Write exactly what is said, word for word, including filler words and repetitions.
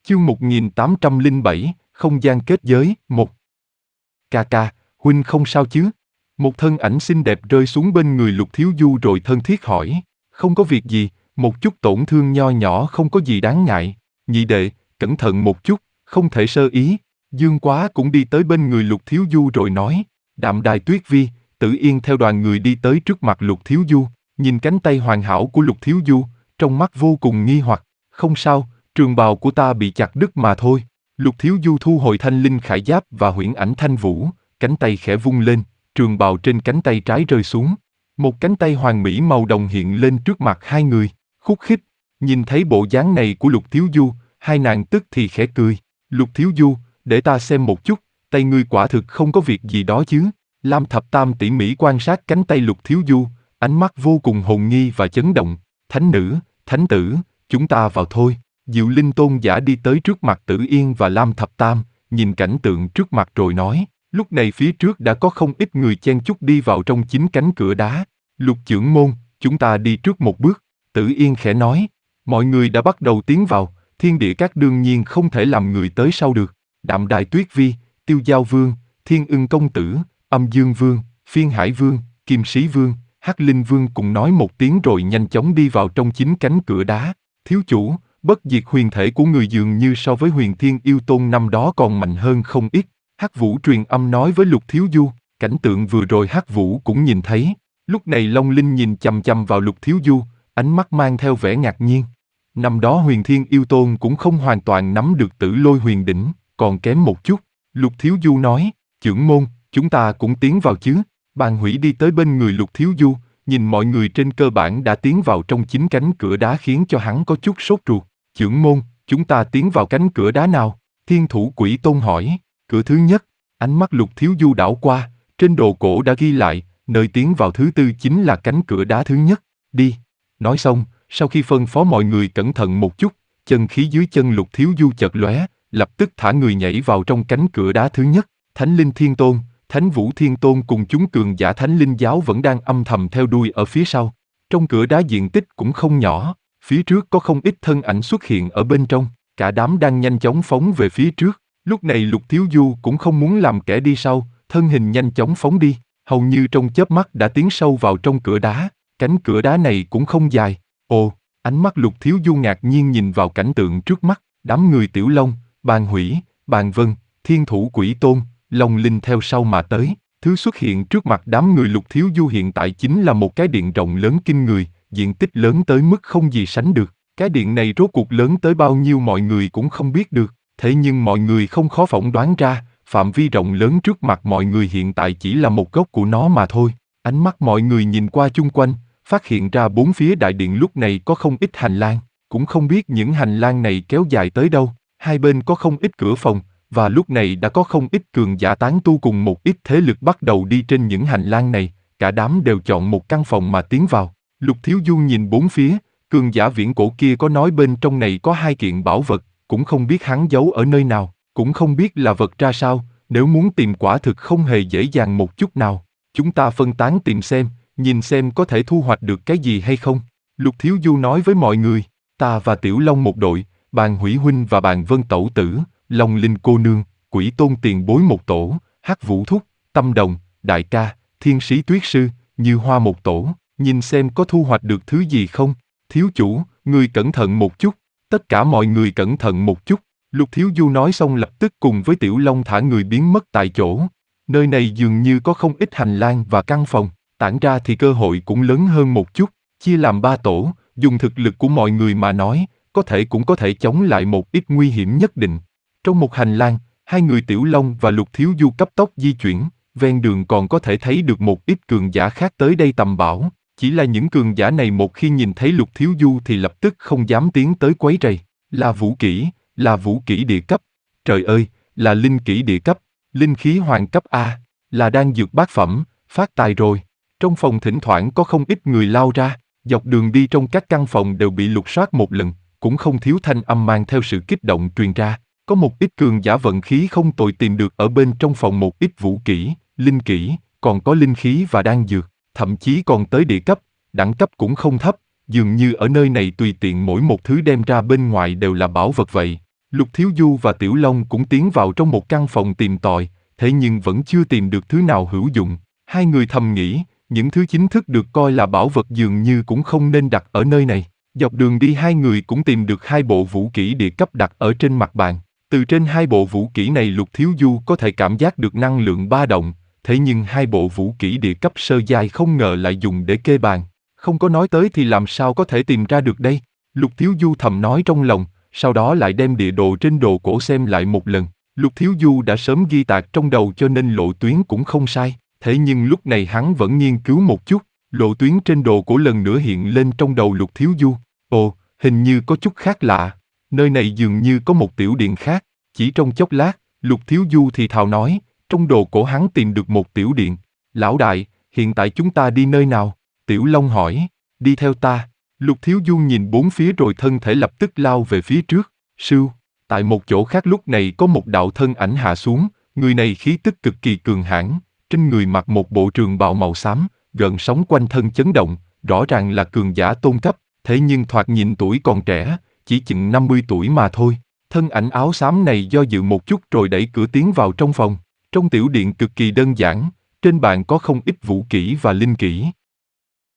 Chương một nghìn tám trăm lẻ bảy, không gian kết giới, một. Ca ca, huynh không sao chứ? Một thân ảnh xinh đẹp rơi xuống bên người Lục Thiếu Du rồi thân thiết hỏi. Không có việc gì, một chút tổn thương nho nhỏ không có gì đáng ngại. Nhị đệ, cẩn thận một chút, không thể sơ ý. Dương Quá cũng đi tới bên người Lục Thiếu Du rồi nói. Đạm Đài Tuyết Vi, Tử Yên theo đoàn người đi tới trước mặt Lục Thiếu Du, nhìn cánh tay hoàn hảo của Lục Thiếu Du, trong mắt vô cùng nghi hoặc. Không sao, trường bào của ta bị chặt đứt mà thôi. Lục Thiếu Du thu hồi thanh linh khải giáp và huyễn ảnh thanh vũ, cánh tay khẽ vung lên, trường bào trên cánh tay trái rơi xuống. Một cánh tay hoàn mỹ màu đồng hiện lên trước mặt hai người, khúc khích. Nhìn thấy bộ dáng này của Lục Thiếu Du, hai nàng tức thì khẽ cười. Lục Thiếu Du, để ta xem một chút, tay ngươi quả thực không có việc gì đó chứ. Lam Thập Tam tỉ mỉ quan sát cánh tay Lục Thiếu Du, ánh mắt vô cùng hồn nghi và chấn động. Thánh nữ, thánh tử, chúng ta vào thôi. Diệu Linh tôn giả đi tới trước mặt Tử Yên và Lam Thập Tam, nhìn cảnh tượng trước mặt rồi nói. Lúc này phía trước đã có không ít người chen chúc đi vào trong chính cánh cửa đá. Lục trưởng môn, chúng ta đi trước một bước. Tử Yên khẽ nói. Mọi người đã bắt đầu tiến vào, Thiên Địa Các đương nhiên không thể làm người tới sau được. Đạm Đài Tuyết Vi, Tiêu Giao Vương, Thiên Ưng Công Tử, Âm Dương Vương, Phiên Hải Vương, Kim Sĩ Vương, Hắc Linh Vương cùng nói một tiếng rồi nhanh chóng đi vào trong chính cánh cửa đá. Thiếu chủ, bất diệt huyền thể của người dường như so với Huyền Thiên Yêu Tôn năm đó còn mạnh hơn không ít. Hắc Vũ truyền âm nói với Lục Thiếu Du, cảnh tượng vừa rồi Hắc Vũ cũng nhìn thấy. Lúc này Long Linh nhìn chằm chằm vào Lục Thiếu Du, ánh mắt mang theo vẻ ngạc nhiên. Năm đó Huyền Thiên Yêu Tôn cũng không hoàn toàn nắm được Tử Lôi Huyền Đỉnh, còn kém một chút. Lục Thiếu Du nói, trưởng môn, chúng ta cũng tiến vào chứ. Bàn Hủy đi tới bên người Lục Thiếu Du, nhìn mọi người trên cơ bản đã tiến vào trong chính cánh cửa đá khiến cho hắn có chút sốt ruột. Trưởng môn, chúng ta tiến vào cánh cửa đá nào? Thiên Thủ Quỷ Tôn hỏi. Cửa thứ nhất. Ánh mắt Lục Thiếu Du đảo qua, trên đồ cổ đã ghi lại, nơi tiến vào thứ tư chính là cánh cửa đá thứ nhất. Đi. Nói xong, sau khi phân phó mọi người cẩn thận một chút, chân khí dưới chân Lục Thiếu Du chợt lóe, lập tức thả người nhảy vào trong cánh cửa đá thứ nhất. Thánh Linh Thiên Tôn, Thánh Vũ Thiên Tôn cùng chúng cường giả Thánh Linh giáo vẫn đang âm thầm theo đuôi ở phía sau. Trong cửa đá diện tích cũng không nhỏ, phía trước có không ít thân ảnh xuất hiện ở bên trong, cả đám đang nhanh chóng phóng về phía trước. Lúc này Lục Thiếu Du cũng không muốn làm kẻ đi sau, thân hình nhanh chóng phóng đi, hầu như trong chớp mắt đã tiến sâu vào trong cửa đá. Cánh cửa đá này cũng không dài. Ồ, ánh mắt Lục Thiếu Du ngạc nhiên nhìn vào cảnh tượng trước mắt, đám người Tiểu Long, Bàn Hủy, Bàn Vân, Thiên Thủ Quỷ Tôn, Long Linh theo sau mà tới. Thứ xuất hiện trước mặt đám người Lục Thiếu Du hiện tại chính là một cái điện rộng lớn kinh người, diện tích lớn tới mức không gì sánh được. Cái điện này rốt cuộc lớn tới bao nhiêu mọi người cũng không biết được, thế nhưng mọi người không khó phỏng đoán ra, phạm vi rộng lớn trước mặt mọi người hiện tại chỉ là một góc của nó mà thôi. Ánh mắt mọi người nhìn qua chung quanh, phát hiện ra bốn phía đại điện lúc này có không ít hành lang, cũng không biết những hành lang này kéo dài tới đâu. Hai bên có không ít cửa phòng, và lúc này đã có không ít cường giả tán tu cùng một ít thế lực bắt đầu đi trên những hành lang này, cả đám đều chọn một căn phòng mà tiến vào. Lục Thiếu Du nhìn bốn phía, cường giả viễn cổ kia có nói bên trong này có hai kiện bảo vật, cũng không biết hắn giấu ở nơi nào, cũng không biết là vật ra sao, nếu muốn tìm quả thực không hề dễ dàng một chút nào. Chúng ta phân tán tìm xem, nhìn xem có thể thu hoạch được cái gì hay không. Lục Thiếu Du nói với mọi người, ta và Tiểu Long một đội, Bàn Hủy huynh và Bàn Vân tẩu tử, Long Linh cô nương, Quỷ Tôn tiền bối một tổ, Hắc Vũ thúc, Tâm Đồng, Đại ca, Thiên Sĩ Tuyết sư, Như Hoa một tổ, nhìn xem có thu hoạch được thứ gì không. Thiếu chủ, ngươi cẩn thận một chút. Tất cả mọi người cẩn thận một chút. Lục Thiếu Du nói xong lập tức cùng với Tiểu Long thả người biến mất tại chỗ. Nơi này dường như có không ít hành lang và căn phòng, tản ra thì cơ hội cũng lớn hơn một chút. Chia làm ba tổ, dùng thực lực của mọi người mà nói, có thể cũng có thể chống lại một ít nguy hiểm nhất định. Trong một hành lang, hai người Tiểu Long và Lục Thiếu Du cấp tốc di chuyển, ven đường còn có thể thấy được một ít cường giả khác tới đây tầm bảo. Chỉ là những cường giả này một khi nhìn thấy Lục Thiếu Du thì lập tức không dám tiến tới quấy rầy. Là vũ kỹ, là vũ kỹ địa cấp. Trời ơi, là linh kỹ địa cấp, linh khí hoàng cấp A, là đan dược bát phẩm, phát tài rồi. Trong phòng thỉnh thoảng có không ít người lao ra, dọc đường đi trong các căn phòng đều bị lục soát một lần, cũng không thiếu thanh âm mang theo sự kích động truyền ra. Có một ít cường giả vận khí không tồi tìm được ở bên trong phòng một ít vũ kỹ, linh kỹ, còn có linh khí và đan dược, thậm chí còn tới địa cấp, đẳng cấp cũng không thấp, dường như ở nơi này tùy tiện mỗi một thứ đem ra bên ngoài đều là bảo vật vậy. Lục Thiếu Du và Tiểu Long cũng tiến vào trong một căn phòng tìm tòi, thế nhưng vẫn chưa tìm được thứ nào hữu dụng. Hai người thầm nghĩ, những thứ chính thức được coi là bảo vật dường như cũng không nên đặt ở nơi này. Dọc đường đi hai người cũng tìm được hai bộ vũ kỹ địa cấp đặt ở trên mặt bàn. Từ trên hai bộ vũ kỹ này Lục Thiếu Du có thể cảm giác được năng lượng ba động, thế nhưng hai bộ vũ kỹ địa cấp sơ giai không ngờ lại dùng để kê bàn. Không có nói tới thì làm sao có thể tìm ra được đây? Lục Thiếu Du thầm nói trong lòng, sau đó lại đem địa đồ trên đồ cổ xem lại một lần. Lục Thiếu Du đã sớm ghi tạc trong đầu cho nên lộ tuyến cũng không sai, thế nhưng lúc này hắn vẫn nghiên cứu một chút, lộ tuyến trên đồ cổ lần nữa hiện lên trong đầu Lục Thiếu Du. Ồ, hình như có chút khác lạ, nơi này dường như có một tiểu điện khác. Chỉ trong chốc lát, Lục Thiếu Du thì thào nói, trong đồ cổ hắn tìm được một tiểu điện. Lão đại, hiện tại chúng ta đi nơi nào? Tiểu Long hỏi, đi theo ta. Lục Thiếu Du nhìn bốn phía rồi thân thể lập tức lao về phía trước. Sưu, tại một chỗ khác lúc này có một đạo thân ảnh hạ xuống, người này khí tức cực kỳ cường hãn, trên người mặc một bộ trường bào màu xám, gợn sóng quanh thân chấn động, rõ ràng là cường giả tôn cấp, thế nhưng thoạt nhìn tuổi còn trẻ, chỉ chừng năm mươi tuổi mà thôi. Thân ảnh áo xám này do dự một chút rồi đẩy cửa tiến vào trong phòng. Trong tiểu điện cực kỳ đơn giản, trên bàn có không ít vũ kỹ và linh kỹ.